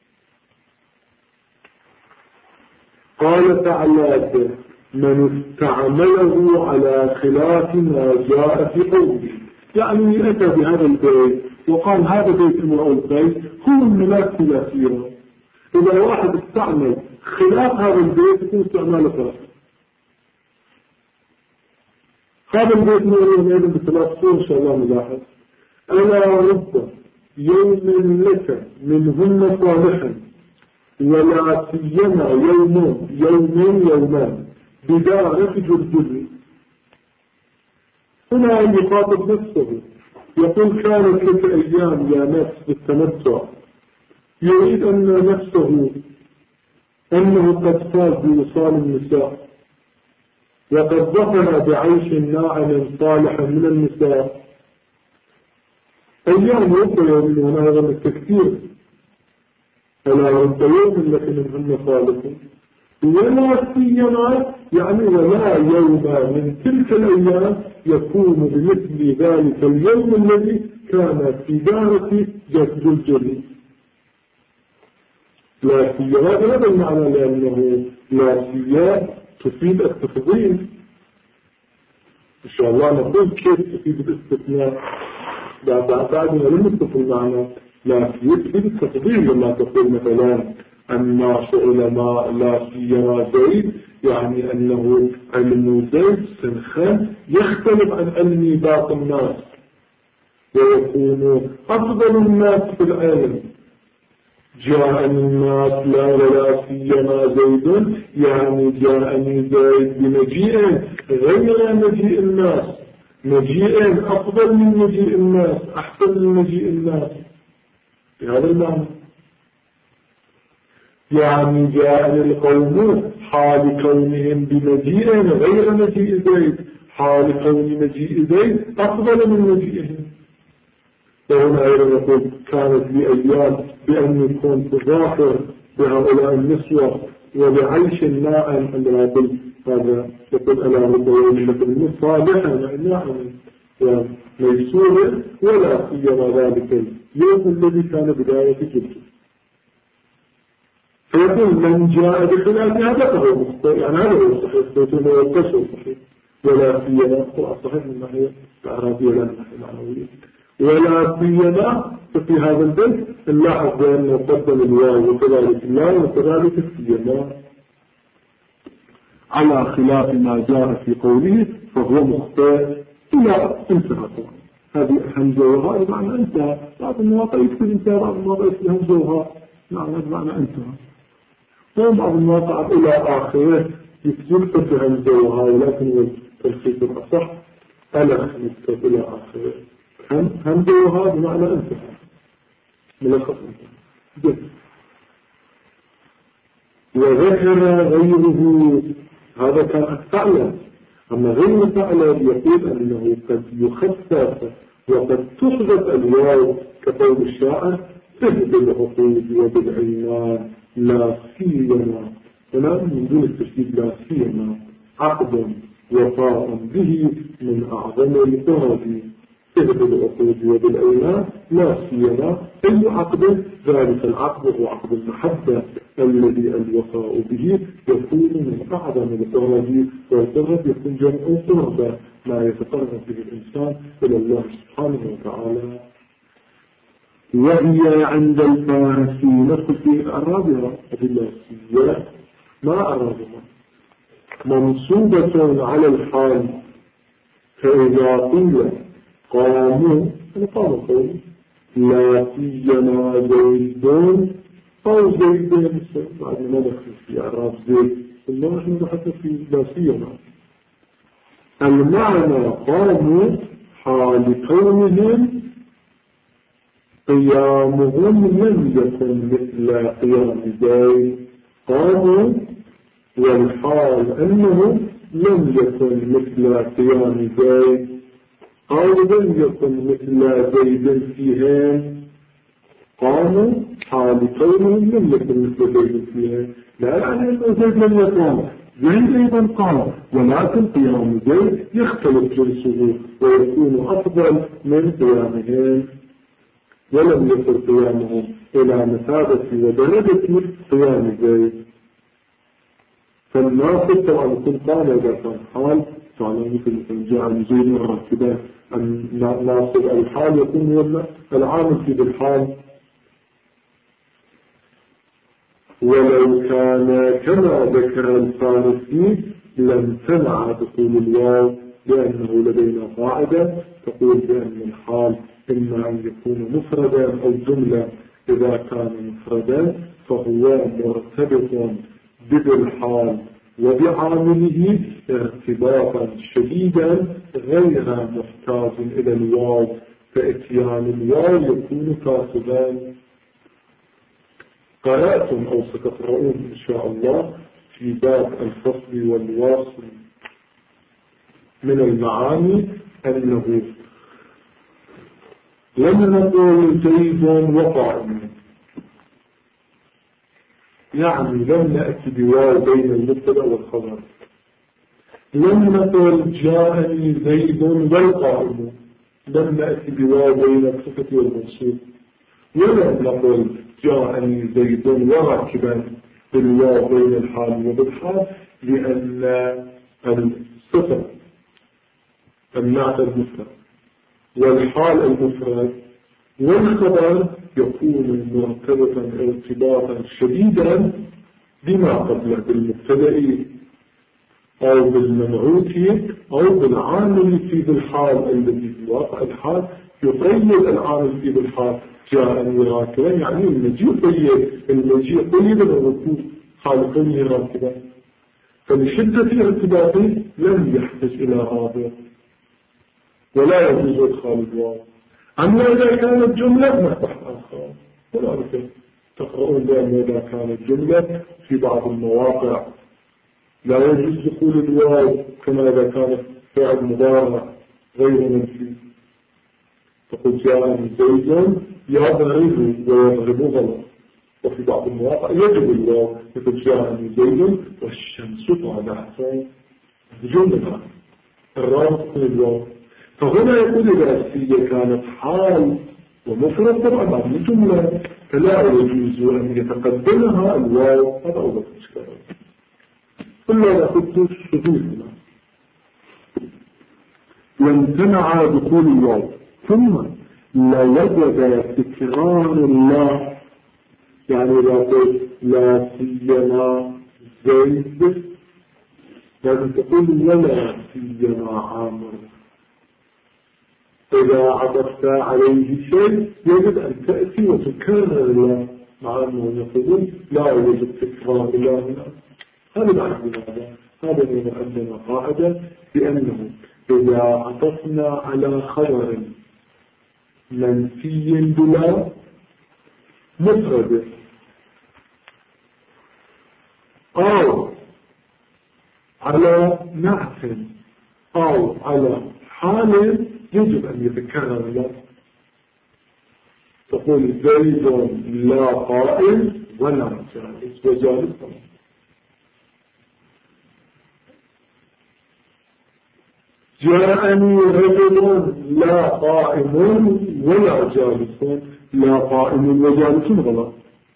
قال تعالى من استعمله على خلاف ما جاء في قوله يعني أتى بهذا البيت وقال هذا بيت امرأ البيت هو الملاك ثلاثية. إذا واحد استعمل خلاف هذا البيت يكون استعماله ثلاثة. هذا البيت نقول بثلاث صور إن شاء الله نلاحظ. ألا رب يوم لك منهن صالحا ولا سيما يومان بدارة جرجر. هنا يخاطب نفسه يقول كانت لك أيام يا نفس بالتمتع يريد أن نفسه أنه قد فاز بوصال النساء وقد ظفر بعيش ناعم صالحا من النساء. أيام رب يوم هنا هذا التكثير ألا رب يوم لك منهن صالح ولا سيما يعني ولا يوم من تلك الأيام يكون بمثل ذلك اليوم الذي كان في دارة جرجر. لا سيما هذا المعنى لأنه لا سيما تفيد التفضيل. إن شاء الله نقول كيف تفيد الاستثناء بعدنا لم نتفق معنا. لا سيما تفيد التفضيل لما تقول مثلا الناس علماء لا سيما زيد يعني أنه علم زيد سنخان يختلف عن علم باقي الناس ويكون أفضل الناس في العلم. جاءني الناس لا ولا سيما زيد يعني جاءني زيد بمجيء غير مجيء الناس مجيء أفضل من مجيء الناس أحسن من مجيء الناس بهذا المعنى. يعني جاءني القوم حال كونهم بمجيء غير مجيء زيد حال كون مجيء زيد أفضل من مجيئهم. وهنا أيضا يقول كانت لي أيام بأن كنت ظافر بهؤلاء النسوة وبعيش ناعم عندما يقول هذا يقول ألا رب يوم صالحا ناعم وميسور ولا سيما ذلك اليوم الذي كان بداية جلده. فيقول من جاء بخلاف هذا فهو مخطئ يعني هذا هو الصحيح فيتم يتصل صحيح ولا سيما هو صحيح من ناحية الأعرابية لا من ناحية المعنوية ولا سيما. ففي هذا البيت نلاحظ بأنه قدم الواو وكذلك الله وكذلك السيما على خلاف ما جاء في قوله فهو مخطئ إلى انتهى. هذه الهمزة وهاء بمعنى انتهى. بعض المواقع يكتب انتهى بعض المواقع يكتب همزة وهاء بمعنى انتهى. وبعض المواقع إلى آخره يكتب همزة وهاء ولكن التلخيص الأصح ألا يكتب إلى آخره همزة وهاء بمعنى انتهى ملخص انتهى. وذكر غيره هذا كان فعلا. أما غير فعلا يقول أنه قد يخفف وقد تحدث الواو كقول الشاعر تهد العقود وبالعنوان لا سيما. هنا من دون التشديد لا سيما عقد وفاء به من أعظم القرب تهد العقود وبالعنوان لا سيما أي عقد ذلك العقد هو عقد المحبة الذي الوفاء به يكون من أعظم القرب والقرب يكون جمع قربة ما يتقرب به الإنسان إلى الله سبحانه وتعالى. وهي عند الفارسين في الرابعة بالله ما الرابعة منصوبة على الحال. فإذا قيل قاموا قام قوم لا سيما زيدون أو زيدين بعد ما دخل في إعراب زيد ثم نحن دخلنا في لا سيما. المعنى قاموا حال كونهم قيامهم لم يكن مثل قيام زيد. قاموا والحال أنه لم يكن مثل قيام زيد أو لم يكن مثل زيد فيهن. قاموا حال كونهم لم يكن مثل زيد فيهن لا يعني أن زيد لم يقام، زيد أيضا قام، ولكن قيام زيد يختلف جنسه ويكون أفضل من قيامهن، ولم يصل قيامهم إلى مثابة ودرجة قيام زيد. فالناصب طبعا يكون قام إذا كان حال، يعني مثل جاء زيد مرتبا الناصب الحال يكون ولا العامل في بالحال. ولو كان كما ذكر الفارسي لم تمنع دخول الواو، لأنه لدينا قاعدة تقول بأن الحال إما أن يكون مفردا أو جملة. إذا كان مفردا فهو مرتبط بالحال وبعامله ارتباطا شديدا غير محتاج إلى الواو، فإتيان الواو يكون كاسبا. قرأتم أو ستقرؤون إن شاء الله في باب الفصل والواصل من المعاني أنه لم نقل زيد وقائم، يعني لم نأتي بواو بين المبتدأ والخبر. لم نقل جاءني زيد والقائم، لم نأتي بواو بين الصفة والموصوف. ولم نقل جاءني زيد وراكبا بالواو بين الحال وبالحال، لأن الصفة النعت المفرد والحال المفرد والخبر يكون مرتبطا ارتباطا شديدا بما قبله بالمبتدأ أو بالمنعوت أو بالعامل في بالحال الذي في واقع الحال. يقيد العامل في بالحال جاءني راكبا، يعني المجيء قيد، المجيء قيد بالركوب حال كونه راكبا، فلشدة ارتباطه لم يحتج إلى رابط ولا يجوز إدخال الواو. أما إذا كانت جملة نفتح آخر، ولذلك تقرؤون بأن إذا كانت جملة في بعض المواقع لا يجوز دخول الواو كما إذا كانت فعل مضارع غير منفي. تقول جاءني زيد يضرب ويضرب غلط، وفي بعض المواقع يجب الواو مثل جاءني زيد والشمس طالعة، جملة الرابط من الواو. فهنا يقول إذا السية كانت حال ومفرد طبعا بعد الجملة فلا يجوز أن يتقدمها الواو. هذا أول إشكال. إلا لأخذت الشذوذ هنا وامتنع دخول الواو، ثم لوجد تكرار الله، يعني لا تقول لا سيما زيد لازم تقول ولا سيما عامر. إذا عطفت عليه شيء يجب أن تأتي وتكرر الله، مع أنه يقول لا يوجد تكرار الله هنا. هذا معنى هذا من عندنا قاعدة بأنه إذا عطفنا على خبر منفي بلا مفرد أو على نعت أو على حال يجب أن يتكرر له. تقول زيد لا قائم ولا جالس وجالس، جاءني رجل لا قائم ولا جالس، لا قائم وجالس غلط.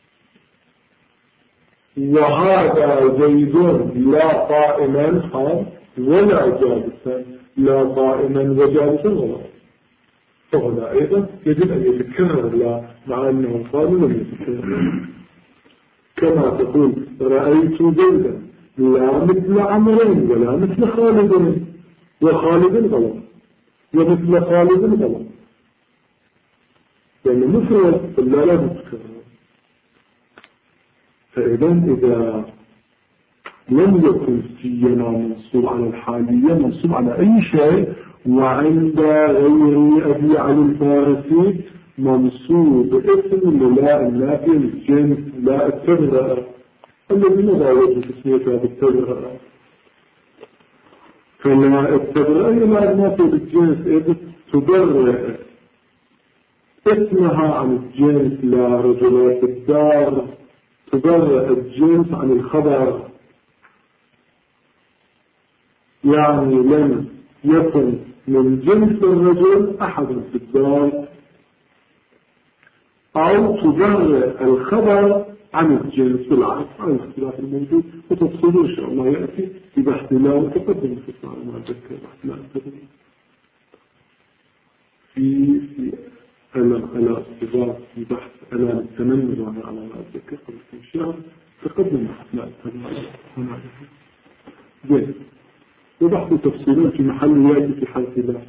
وهذا زيد لا قائما ولا جالسا، لا قائما وجالسا غلط. فهنا أيضا يجب أن يتكرر لا، مع أنه قال لم يتكرر. كما تقول رأيت زيدا لا مثل عمرين ولا مثل خالد، وخالد غلط، ومثل خالد غلط، يعني مفرد ولا لا مذكر. فإذا إذا لم يكن سيما منصوب على الحالية منصوب على أي شيء، وعند غير أبي علي الفارسي منصوب اسم لا النافي للجنس لا التبرئة الذي لا يوجد تسميتها بالتبرئة. فلا التبرئة لا النافي للجنس إذ تبرئ اسمها عن الجنس، لا رجلات الدار، تبرئ الجنس عن الخبر، يعني لم يكن من جنس الرجل أحد في الدار، أو تبرئ الخبر عن الجنس بالعكس عن الاختلاف الموجود، وتفصيله إن شاء الله يأتي في بحث الله وتقدم في الصلاة ما أتذكر بحث لا أتذكر في أنا استضاف في بحث أنا التمنى وأنا على ما أتذكر قبل كم شهر تقدم بحث لا أتذكر هنا زين، وبحث تفصيلين في محل يأتي في حالة الله.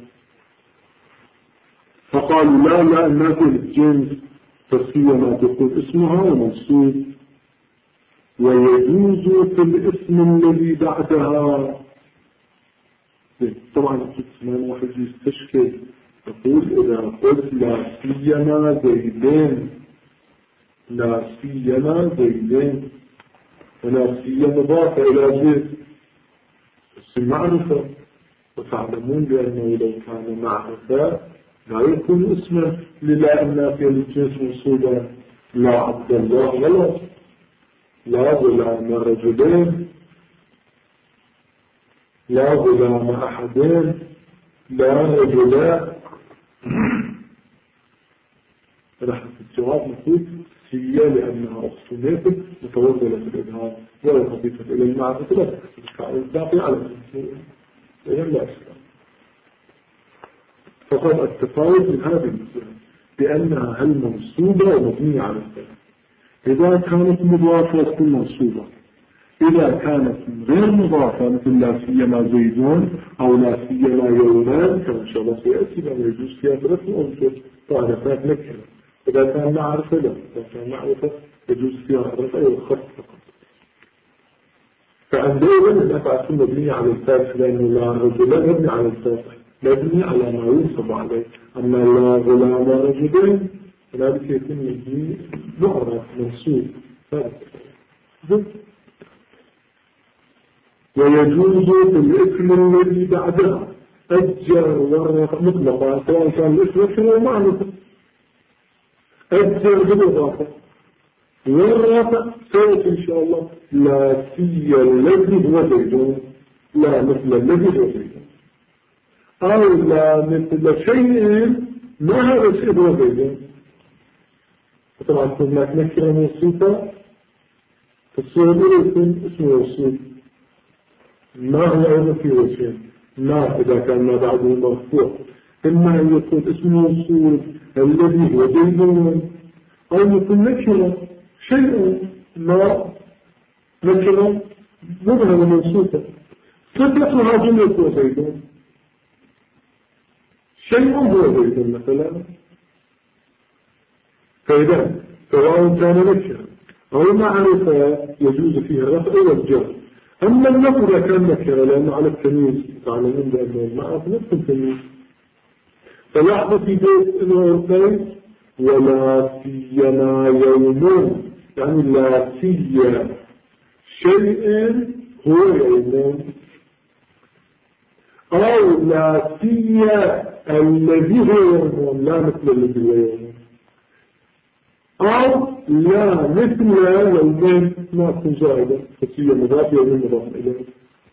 فقالوا لا الناس للجنس فسيما تقول اسمها ومنصوب، ويجوز في الاسم الذي بعدها. طبعا الاسمان واحد يستشكل يقول إذا قلت لا سيما زيدين، لا سيما زيدين، ولا سيما مضافة إلى زيد اسم معرفة، وتعلمون بأنه لو كان معرفة لا يكون اسما للا النافية للجنس منصوبا، لا عبد الله غلط، لا غلام رجلين، لا غلام أحدين، لا رجلان. رح الجواب نقول سيئة لأنها أخصمية متوصلة في الإبهام ولا خفيفة إلى المعرفة، لا تكتب الباقي على المسؤول إذن لا أشياء. فقد التفاوت من هذه المسألة بأنها هل منصوبة ومبنية على الفعل. إذا كانت مضافة تكون منصوبة، إذا كانت غير مضافة مثل لا سيما زيدون أو لا سيما يومان كما إن شاء الله سيأتي ما يجوز فيها ثلاث أنصر طالبات نكرة. إذا كان معرفة لا، إذا كان معرفة يجوز فيها الرفع والخط فقط. فعندئذ النفع تكون مبنية على الفاتح لأنه لا رجل لا مبني على الفاتح، مبني على ما ينصب عليه. أما لا غلام رجلين فذلك يكون مبني معرف منصوب ثابت. ويجوز في الاسم الذي بعدها أجر ورق مطلقا سواء كان الاسم أو معرفة. أجر بالإضافة والرفع سيأتي إن شاء الله لا سي الذي هو زيدون، لا مثل الذي هو زيدون، أو لا مثل شيء ما هذا الشيء هو زيدون. طبعا هناك نكرة موصوفة في الصورة الأولى يكون اسمه موصوف، ما هو أيضا في وجهين، ما إذا كان ما بعده مرفوع إما أن يكون اسمه موصوف الذي هو زيدون، أو يكون نكرة شيء ما نكرة مبهمة موصوفة صفتها جملة هو زيدون، شيء هو زيدون مثلا. فإذا سواء كان نكرة أو معرفة يجوز فيها الرفع والجر. أما النفر إذا كان نكرة لأنه على التمييز تعلمون بأنه المعرفة نفس التمييز. فلاحظوا في بيت الأرضين ولا سيما يومون، يعني لا سي شيء هو يومون، أو لا سي الذي هو يومون لا مثل الذي هو يومون، أو لا مثل يومين ما تكون زائدة فسية مضاف يومين مضاف إليه.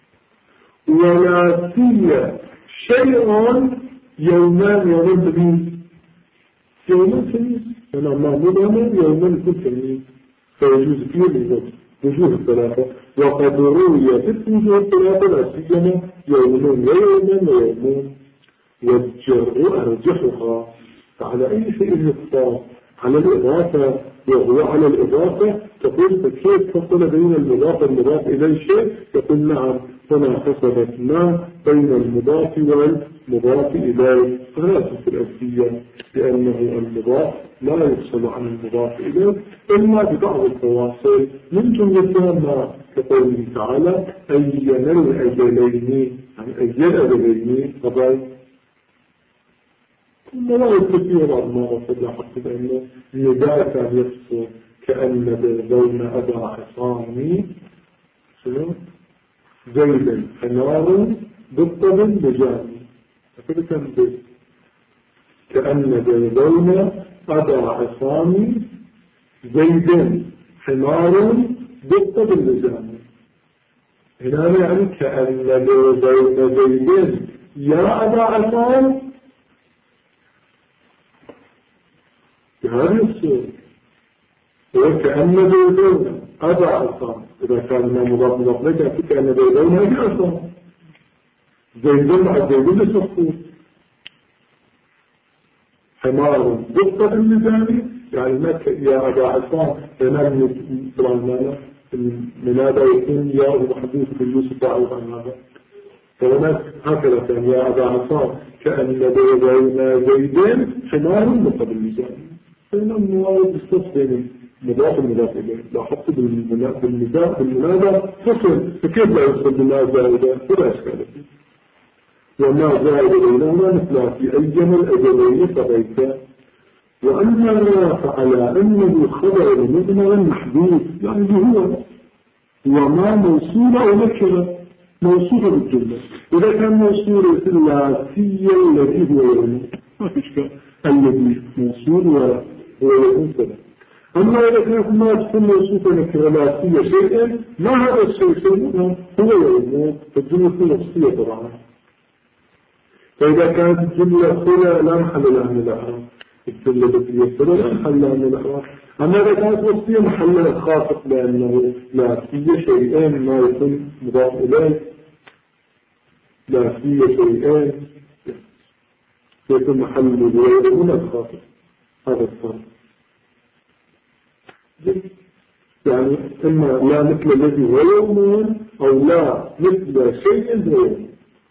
ولا سي شيء يومان تمييز، يومان تمييز أنا معمول يومان كل تمييز، فيجوز فيه الوجوه الثلاثة. وقد روي في الوجوه الثلاثة لا سيما يومون ويومون، والجر أرجحها. فعلى أي شيء يختار على الإضافة، وهو على الإضافة تقول كيف فصل بين المضاف والمضاف إليه شيء؟ يقول نعم هنا فصلت ما بين المضاف والمضاف إليه. فلا في الألفية لأنه المضاف لا يفصل عن المضاف إليه إلا ببعض الفواصل من جملتها ما كقوله تعالى أين الأجلين، يعني أي الأجلين طبعا لا يفصل فيها بعض ما وصل حتى بأنه النداء كان يفصل كأن بين أبا عصامي زيدا حمار بالطبل بجاني، فكذا كان بيت كأن بين أبا عصامي زيدا حمار بالطبل بجاني. هنا يعني كأن بين زيدين يا أبا عصام بهذه الصورة، وكأن بيدون أبا عصام إذا كان من مضاف لك كأن بيدون أبا عصام زيدون مع زيدون للمفقود حمار ضبط اللساني يعني ما يا أبا عصام هنا طبعا المنادى يكون يا أبو محدود باليوسف تعرف عن هذا، فهناك هكذا كان يا أبا عصام كأن بيدون زيدين حمار ضبط اللساني. فإن الموارد يستطيع مضاف المضاف إليه لا حط بالمنادى فصل، فكيف لا يفصل بما زائدة فلا إشكال فيه. وما زائد بينهما مثل في أيام الأجلين فبيتا. وأما ما فعلى أنه خبر مضمر محدود يعني هو وما موصولة أو نكرة موصولة بالجملة. إذا كان موصولة الثلاثي الذي هو يوم ما في إشكال، الذي موصول وهو يوم كذا. أما إذا كانت ما تكون موصوفة نكرة شيئا ما هذا الشيء هو يوم فالجملة تكون نفسية طبعا. فإذا كانت الجملة صلة لا محل لها من الأعراب، الجملة التي صلة لا محل لها من الأعراب. أما إذا كانت وصية محلها خاصة لأنه لا في شيئين ما يكون مضاف إليه لا في شيئين يكون محل غيره الخاصة هذا الصرف. يعني إما لا مثل الذي هو يوم أو لا مثل شيء هو يوم.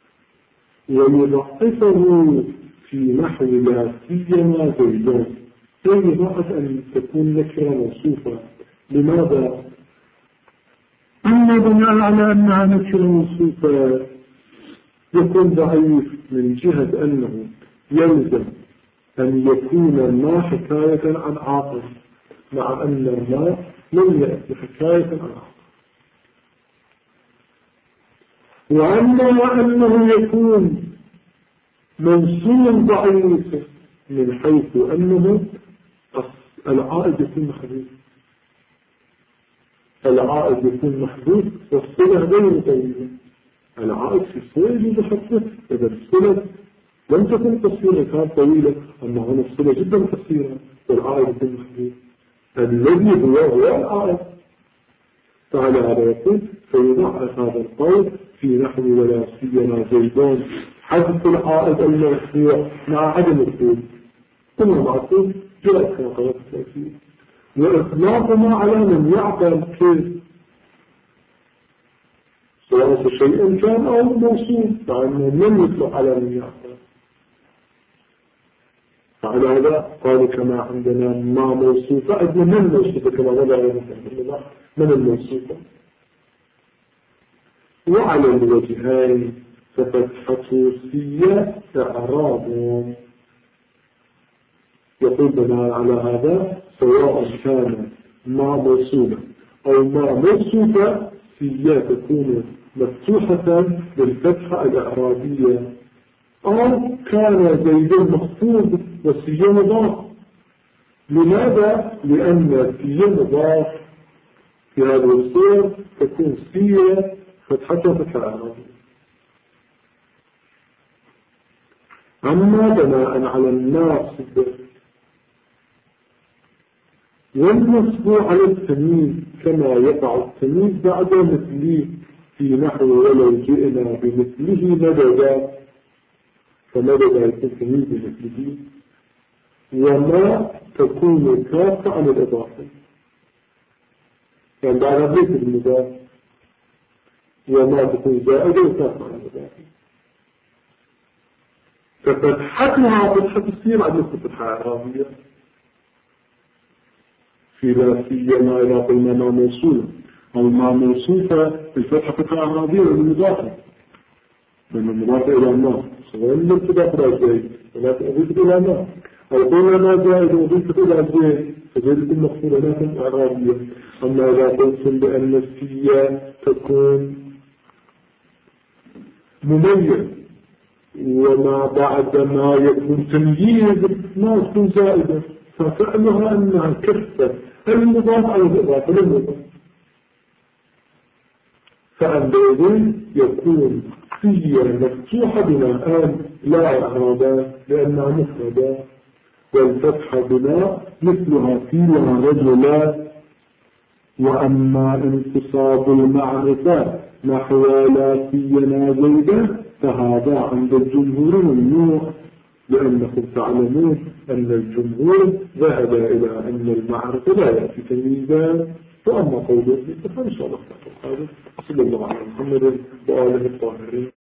ويضعفه في نحو لا سيما زيدان، يضعف أن تكون نكرة موصوفة. لماذا؟ أما بناء على أنها نكرة موصوفة يكون ضعيف من جهة أنه يلزم أن يكون ما حكاية عن عاقل، مع أن ما لم يأتي حكاية عن عاقل. وأما أنه يكون منصوب ضعيف من حيث أنه العائد يكون محدود، العائد يكون محدود والصلة غير طويلة. العائد في الصلة يجب حفظه إذا الصلة لم تكن قصيرة كانت طويلة، أما هنا الصلة جدا قصيرة والعائد يكون محدود الذي هو العائد. فعلى هذا يقول فيضعف هذا القول في نحو ولا سيما زيدان حذف العائد المرفوع مع عدم الطول ثم معطول جاءت كما قالت التأكيد، وإطلاق ما على من يعقل كيف سواء شيء كان أو موصول فإنه لم يطلق على من يعقل. فعلى هذا قالوا كما عندنا ما موصوفة أجل من موصوفة كما وضع من الموصوفة. وعلى الوجهين ففتحة سية إعرابهم. يقول بناء على هذا سواء كان ما موصولا أو ما موصوفة سية تكون مفتوحة بالفتحة الإعرابية، أو كان زيد مخفوض والسية مضاف. لماذا؟ لأن السية مضاف في هذه الصور تكون سية فتحة فتحة إعرابية. أما بناء على الناصب والنصب على التمييز كما يقع التمييز بعد مثله في نحو ولو جئنا بمثله مددا، فمددا يكون تمييز بمثله، وما تكون كافة عن الإضافة. يعني بعد ليس المضاف وما تكون زائدة وتابع المضاف. ففتحتها فتحة السين عدد فتحة إعرابية في لا سيما إذا قلنا ما موصولة أو ما موصوفة الفتحة فتحة إعرابية للمضافة من المضافة إلى ما سواء من تضاف إلى زيد ولا تضيف إلى ما أو قلنا ما زائد وضيف إلى زيد فزيد المقصودة لكن إعرابية. أما إذا قلتم بأن السيا تكون مميز وما بعد ما يكون تمييز ما تكون زائدة ففعلها أنها كفت المضاف على الإضافة للمضاف فعندئذ يكون سيا مفتوحة بناء لا إعرابان لأنها مفردة والفتحة بناء مثلها في لا رجلا. وأما انتصاب المعرفة نحو لا سينا زيدا فهذا عند الجمهور ممنوع لأنكم تعلمون أن الجمهور ذهب إلى أن المعرفة لا يأتي تمييزا. وأما قوله فإن شاء الله تعالى صلى الله عليه محمد وآله الطاهرين.